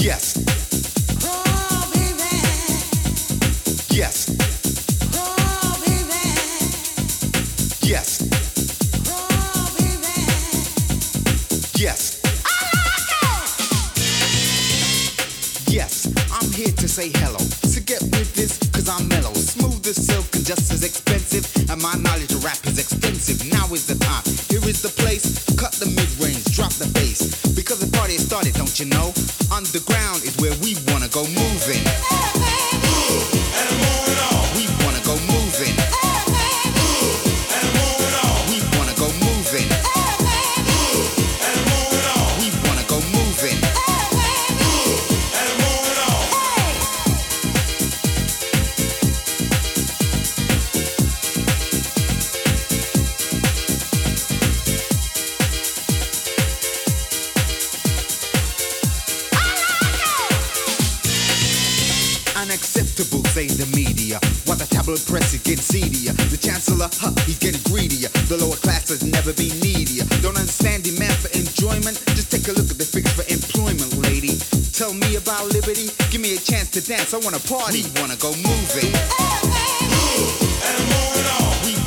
Yes. Oh, baby. Yes. Oh, baby. Yes. Oh, baby. Yes. I like it. Yes, I'm here to say hello. So get with this, cause I'm mellow. Smooth as silk and just as expensive. And my knowledge of rap is extensive. Now is the time. Here is the place. Cut the mid-range, drop the bass. Because the party has started, don't you know? Underground is where we wanna go moving. And moving on. We wanna go moving. And moving on. We wanna go moving. And moving on. We wanna go moving. And moving on. Unacceptable, say the media. While the tabloid press is getting seedier. The chancellor, he's getting greedier. The lower class has never been needier. Don't understand demand for enjoyment? Just take a look at the figures for employment, lady. Tell me about liberty. Give me a chance to dance. I wanna party. We wanna go moving. And moving on. We